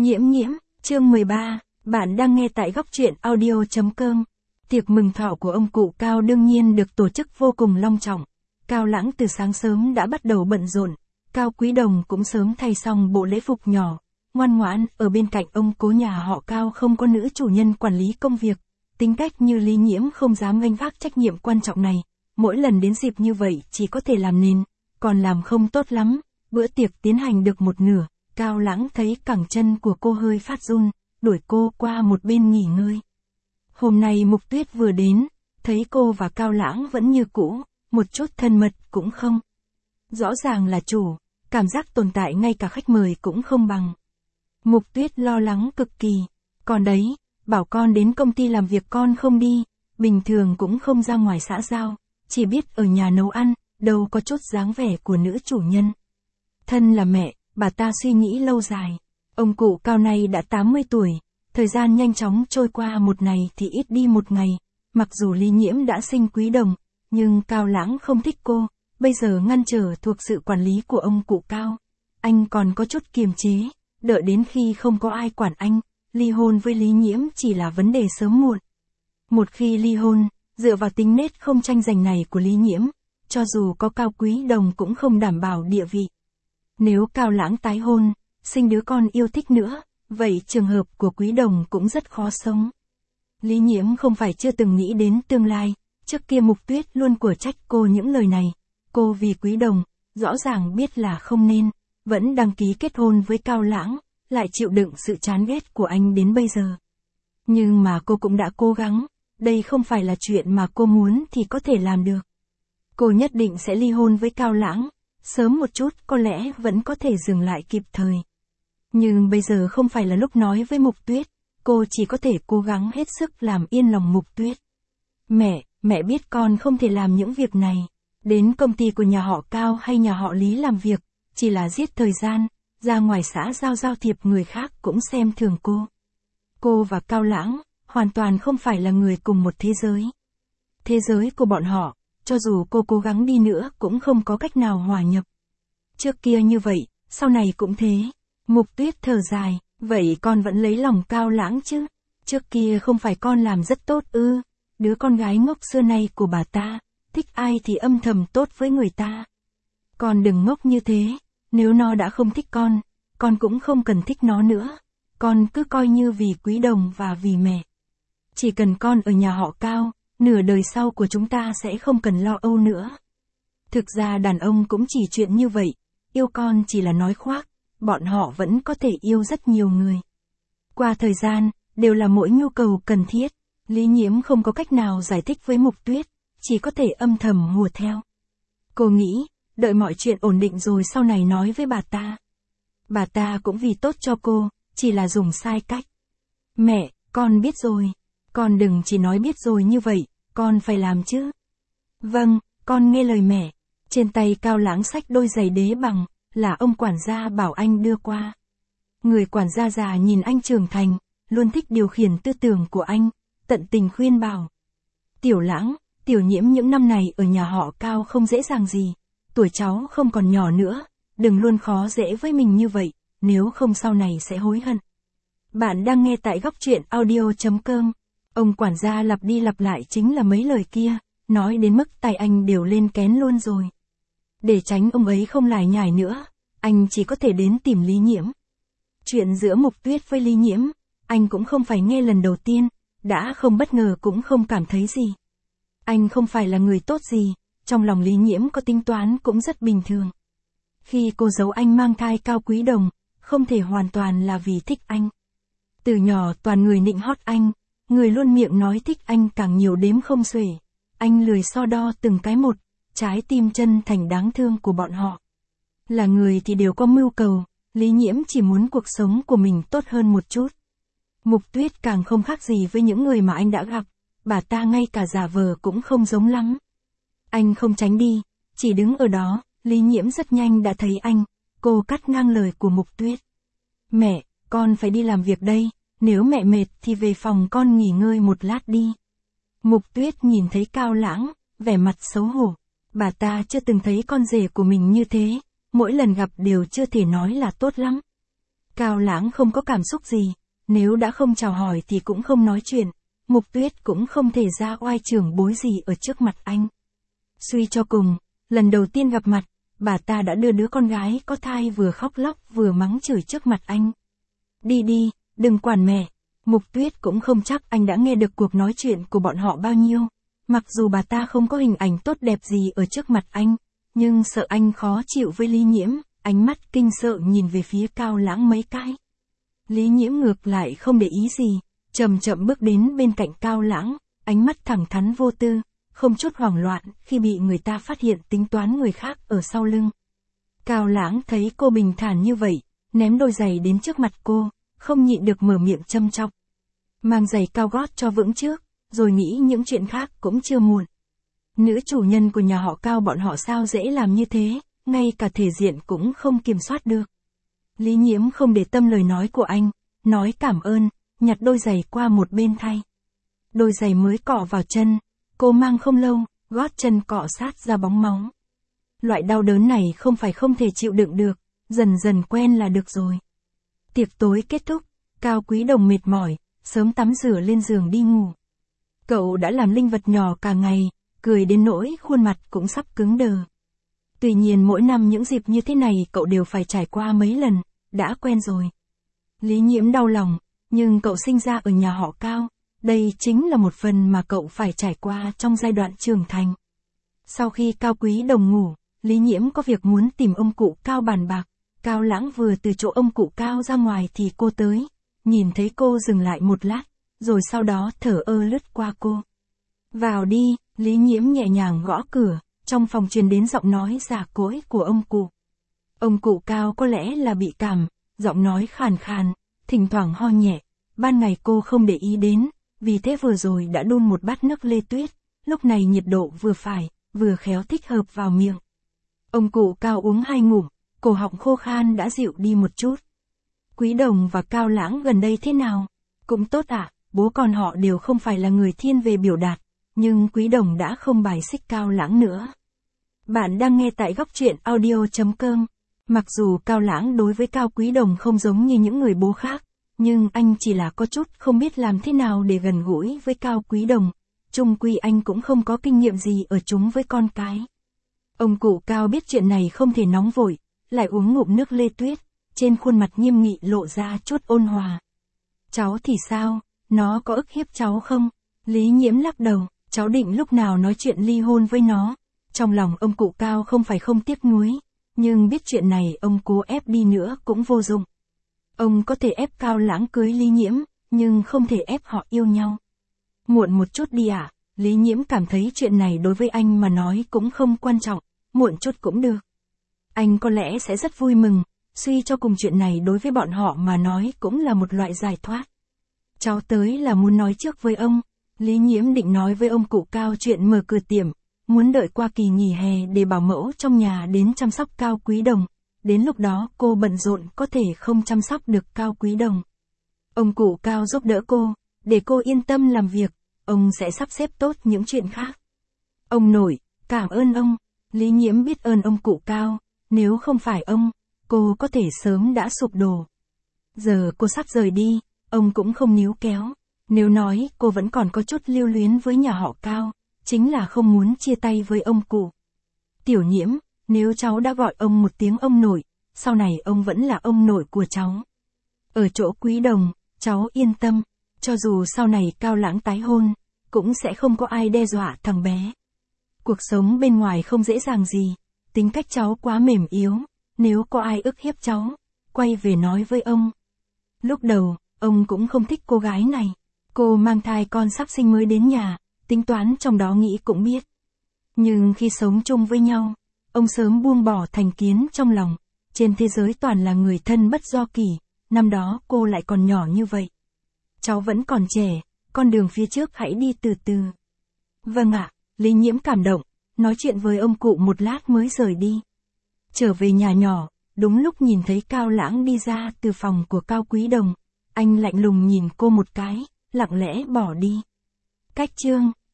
Nhiễm nhiễm, chương 13, bạn đang nghe tại góc truyện audio.com. Tiệc mừng thọ của ông cụ Cao đương nhiên được tổ chức vô cùng long trọng. Cao Lãng từ sáng sớm đã bắt đầu bận rộn, Cao Quý Đồng cũng sớm thay xong bộ lễ phục nhỏ, ngoan ngoãn. Ở bên cạnh ông cố nhà họ Cao không có nữ chủ nhân quản lý công việc, tính cách như Lý Nhiễm không dám gánh vác trách nhiệm quan trọng này, mỗi lần đến dịp như vậy chỉ có thể làm nền, còn làm không tốt lắm. Bữa tiệc tiến hành được một nửa, Cao Lãng thấy cẳng chân của cô hơi phát run, đuổi cô qua một bên nghỉ ngơi. Hôm nay Mục Tuyết vừa đến, thấy cô và Cao Lãng vẫn như cũ, một chút thân mật cũng không. Rõ ràng là chủ, cảm giác tồn tại ngay cả khách mời cũng không bằng. Mục Tuyết lo lắng cực kỳ, còn đấy, bảo con đến công ty làm việc con không đi, bình thường cũng không ra ngoài xã giao, chỉ biết ở nhà nấu ăn, đâu có chút dáng vẻ của nữ chủ nhân. Thân là mẹ, bà ta suy nghĩ lâu dài. Ông cụ Cao này đã 80 tuổi, thời gian nhanh chóng trôi qua, một ngày thì ít đi một ngày. Mặc dù Lý Nhiễm đã sinh Quý Đồng, nhưng Cao Lãng không thích cô, bây giờ ngăn trở thuộc sự quản lý của ông cụ Cao. Anh còn có chút kiềm chế, đợi đến khi không có ai quản anh, ly hôn với Lý Nhiễm chỉ là vấn đề sớm muộn. Một khi ly hôn, dựa vào tính nết không tranh giành này của Lý Nhiễm, cho dù có Cao Quý Đồng cũng không đảm bảo địa vị. Nếu Cao Lãng tái hôn, sinh đứa con yêu thích nữa, vậy trường hợp của Quý Đồng cũng rất khó sống. Lý Nhiễm không phải chưa từng nghĩ đến tương lai, trước kia Mục Tuyết luôn của trách cô những lời này. Cô vì Quý Đồng, rõ ràng biết là không nên, vẫn đăng ký kết hôn với Cao Lãng, lại chịu đựng sự chán ghét của anh đến bây giờ. Nhưng mà cô cũng đã cố gắng, đây không phải là chuyện mà cô muốn thì có thể làm được. Cô nhất định sẽ ly hôn với Cao Lãng. Sớm một chút có lẽ vẫn có thể dừng lại kịp thời. Nhưng bây giờ không phải là lúc nói với Mục Tuyết, cô chỉ có thể cố gắng hết sức làm yên lòng Mục Tuyết. Mẹ biết con không thể làm những việc này. Đến công ty của nhà họ Cao hay nhà họ Lý làm việc, chỉ là giết thời gian, ra ngoài xã giao thiệp người khác cũng xem thường cô. Cô và Cao Lãng, hoàn toàn không phải là người cùng một thế giới. Thế giới của bọn họ, cho dù cô cố gắng đi nữa cũng không có cách nào hòa nhập. Trước kia như vậy, sau này cũng thế. Mục Tuyết thở dài, vậy con vẫn lấy lòng Cao Lãng chứ? Trước kia không phải con làm rất tốt ư? Đứa con gái ngốc xưa nay của bà ta, thích ai thì âm thầm tốt với người ta. Con đừng ngốc như thế, nếu nó đã không thích con cũng không cần thích nó nữa. Con cứ coi như vì Quý Đồng và vì mẹ. Chỉ cần con ở nhà họ Cao, nửa đời sau của chúng ta sẽ không cần lo âu nữa. Thực ra đàn ông cũng chỉ chuyện như vậy, yêu con chỉ là nói khoác, bọn họ vẫn có thể yêu rất nhiều người. Qua thời gian, đều là mỗi nhu cầu cần thiết, Lý Nhiễm không có cách nào giải thích với Mục Tuyết, chỉ có thể âm thầm hùa theo. Cô nghĩ, đợi mọi chuyện ổn định rồi sau này nói với bà ta. Bà ta cũng vì tốt cho cô, chỉ là dùng sai cách. Mẹ, con biết rồi. Con đừng chỉ nói biết rồi như vậy, con phải làm chứ. Vâng, con nghe lời mẹ. Trên tay Cao Lãng xách đôi giày đế bằng, là ông quản gia bảo anh đưa qua. Người quản gia già nhìn anh trưởng thành, luôn thích điều khiển tư tưởng của anh, tận tình khuyên bảo. Tiểu Lãng, Tiểu Nhiễm những năm này ở nhà họ Cao không dễ dàng gì, tuổi cháu không còn nhỏ nữa, đừng luôn khó dễ với mình như vậy, nếu không sau này sẽ hối hận. Bạn đang nghe tại góc truyện audio.com. Ông quản gia lặp đi lặp lại chính là mấy lời kia, nói đến mức tay anh đều lên kén luôn rồi. Để tránh ông ấy không lải nhải nữa, anh chỉ có thể đến tìm Lý Nhiễm. Chuyện giữa Mục Tuyết với Lý Nhiễm, anh cũng không phải nghe lần đầu tiên, đã không bất ngờ cũng không cảm thấy gì. Anh không phải là người tốt gì, trong lòng Lý Nhiễm có tính toán cũng rất bình thường. Khi cô giấu anh mang thai Cao Quý Đồng, không thể hoàn toàn là vì thích anh. Từ nhỏ toàn người nịnh hót anh. Người luôn miệng nói thích anh càng nhiều đếm không xuể. Anh lười so đo từng cái một, trái tim chân thành đáng thương của bọn họ. Là người thì đều có mưu cầu, Lý Nhiễm chỉ muốn cuộc sống của mình tốt hơn một chút. Mục Tuyết càng không khác gì với những người mà anh đã gặp, bà ta ngay cả giả vờ cũng không giống lắm. Anh không tránh đi, chỉ đứng ở đó, Lý Nhiễm rất nhanh đã thấy anh, cô cắt ngang lời của Mục Tuyết. Mẹ, con phải đi làm việc đây. Nếu mẹ mệt thì về phòng con nghỉ ngơi một lát đi. Mục Tuyết nhìn thấy Cao Lãng, vẻ mặt xấu hổ. Bà ta chưa từng thấy con rể của mình như thế, mỗi lần gặp đều chưa thể nói là tốt lắm. Cao Lãng không có cảm xúc gì, nếu đã không chào hỏi thì cũng không nói chuyện, Mục Tuyết cũng không thể ra oai trưởng bối gì ở trước mặt anh. Suy cho cùng, lần đầu tiên gặp mặt, bà ta đã đưa đứa con gái có thai vừa khóc lóc vừa mắng chửi trước mặt anh. Đi đi, đừng quản mẹ. Mục Tuyết cũng không chắc anh đã nghe được cuộc nói chuyện của bọn họ bao nhiêu. Mặc dù bà ta không có hình ảnh tốt đẹp gì ở trước mặt anh, nhưng sợ anh khó chịu với Lý Nhiễm, ánh mắt kinh sợ nhìn về phía Cao Lãng mấy cái. Lý Nhiễm ngược lại không để ý gì, chậm chậm bước đến bên cạnh Cao Lãng, ánh mắt thẳng thắn vô tư, không chút hoảng loạn khi bị người ta phát hiện tính toán người khác ở sau lưng. Cao Lãng thấy cô bình thản như vậy, ném đôi giày đến trước mặt cô, không nhịn được mở miệng châm chọc. Mang giày cao gót cho vững trước, rồi nghĩ những chuyện khác cũng chưa muộn. Nữ chủ nhân của nhà họ Cao bọn họ sao dễ làm như thế, ngay cả thể diện cũng không kiểm soát được. Lý Nhiễm không để tâm lời nói của anh, nói cảm ơn, nhặt đôi giày qua một bên thay. Đôi giày mới cọ vào chân, cô mang không lâu, gót chân cọ sát ra bóng máu. Loại đau đớn này không phải không thể chịu đựng được, dần dần quen là được rồi. Tiệc tối kết thúc, Cao Quý Đồng mệt mỏi, sớm tắm rửa lên giường đi ngủ. Cậu đã làm linh vật nhỏ cả ngày, cười đến nỗi khuôn mặt cũng sắp cứng đờ. Tuy nhiên mỗi năm những dịp như thế này cậu đều phải trải qua mấy lần, đã quen rồi. Lý Nhiễm đau lòng, nhưng cậu sinh ra ở nhà họ Cao, đây chính là một phần mà cậu phải trải qua trong giai đoạn trưởng thành. Sau khi Cao Quý Đồng ngủ, Lý Nhiễm có việc muốn tìm ông cụ Cao bàn bạc. Cao Lãng vừa từ chỗ ông cụ Cao ra ngoài thì cô tới, nhìn thấy cô dừng lại một lát, rồi sau đó thở ơ lướt qua cô. Vào đi, Lý Nhiễm nhẹ nhàng gõ cửa, trong phòng truyền đến giọng nói già cỗi của ông cụ. Ông cụ Cao có lẽ là bị cảm, giọng nói khàn khàn, thỉnh thoảng ho nhẹ, ban ngày cô không để ý đến, vì thế vừa rồi đã đun một bát nước lê tuyết, lúc này nhiệt độ vừa phải, vừa khéo thích hợp vào miệng. Ông cụ Cao uống 2 ngụm, cổ họng khô khan đã dịu đi một chút. Quý Đồng và Cao Lãng gần đây thế nào? Cũng tốt ạ, bố con họ đều không phải là người thiên về biểu đạt, nhưng Quý Đồng đã không bài xích Cao Lãng nữa. Bạn đang nghe tại góc truyện audio.com. Mặc dù Cao Lãng đối với Cao Quý Đồng không giống như những người bố khác, nhưng anh chỉ là có chút không biết làm thế nào để gần gũi với Cao Quý Đồng. Chung quy anh cũng không có kinh nghiệm gì ở chúng với con cái. Ông cụ Cao biết chuyện này không thể nóng vội, lại uống ngụm nước lê tuyết, trên khuôn mặt nghiêm nghị lộ ra chút ôn hòa. Cháu thì sao, nó có ức hiếp cháu không? Lý Nhiễm lắc đầu, cháu định lúc nào nói chuyện ly hôn với nó. Trong lòng ông cụ Cao không phải không tiếc nuối, nhưng biết chuyện này ông cố ép đi nữa cũng vô dụng. Ông có thể ép Cao Lãng cưới Lý Nhiễm, nhưng không thể ép họ yêu nhau. Muộn một chút đi ạ, Lý Nhiễm cảm thấy chuyện này đối với anh mà nói cũng không quan trọng, muộn chút cũng được. Anh có lẽ sẽ rất vui mừng, suy cho cùng chuyện này đối với bọn họ mà nói cũng là một loại giải thoát. Cháu tới là muốn nói trước với ông, Lý Nhiễm định nói với ông cụ Cao chuyện mở cửa tiệm, muốn đợi qua kỳ nghỉ hè để bảo mẫu trong nhà đến chăm sóc Cao Quý Đồng, đến lúc đó cô bận rộn có thể không chăm sóc được Cao Quý Đồng. Ông cụ Cao giúp đỡ cô, để cô yên tâm làm việc, ông sẽ sắp xếp tốt những chuyện khác. Ông nội, cảm ơn ông, Lý Nhiễm biết ơn ông cụ Cao, nếu không phải ông, cô có thể sớm đã sụp đổ. Giờ cô sắp rời đi, ông cũng không níu kéo, nếu nói cô vẫn còn có chút lưu luyến với nhà họ Cao, chính là không muốn chia tay với ông cụ. Tiểu Nhiễm, nếu cháu đã gọi ông một tiếng ông nội, sau này ông vẫn là ông nội của cháu. Ở chỗ Quý Đồng, cháu yên tâm, cho dù sau này Cao Lãng tái hôn, cũng sẽ không có ai đe dọa thằng bé. Cuộc sống bên ngoài không dễ dàng gì, tính cách cháu quá mềm yếu, nếu có ai ức hiếp cháu, quay về nói với ông. Lúc đầu, ông cũng không thích cô gái này, cô mang thai con sắp sinh mới đến nhà, tính toán trong đó nghĩ cũng biết. Nhưng khi sống chung với nhau, ông sớm buông bỏ thành kiến trong lòng, trên thế giới toàn là người thân bất do kỳ, năm đó cô lại còn nhỏ như vậy. Cháu vẫn còn trẻ, con đường phía trước hãy đi từ từ. Vâng ạ, Lý Nhiễm cảm động, nói chuyện với ông cụ một lát mới rời đi. Trở về nhà nhỏ, đúng lúc nhìn thấy Cao Lãng đi ra từ phòng của Cao Quý Đồng, anh lạnh lùng nhìn cô một cái, lặng lẽ bỏ đi. Cách chương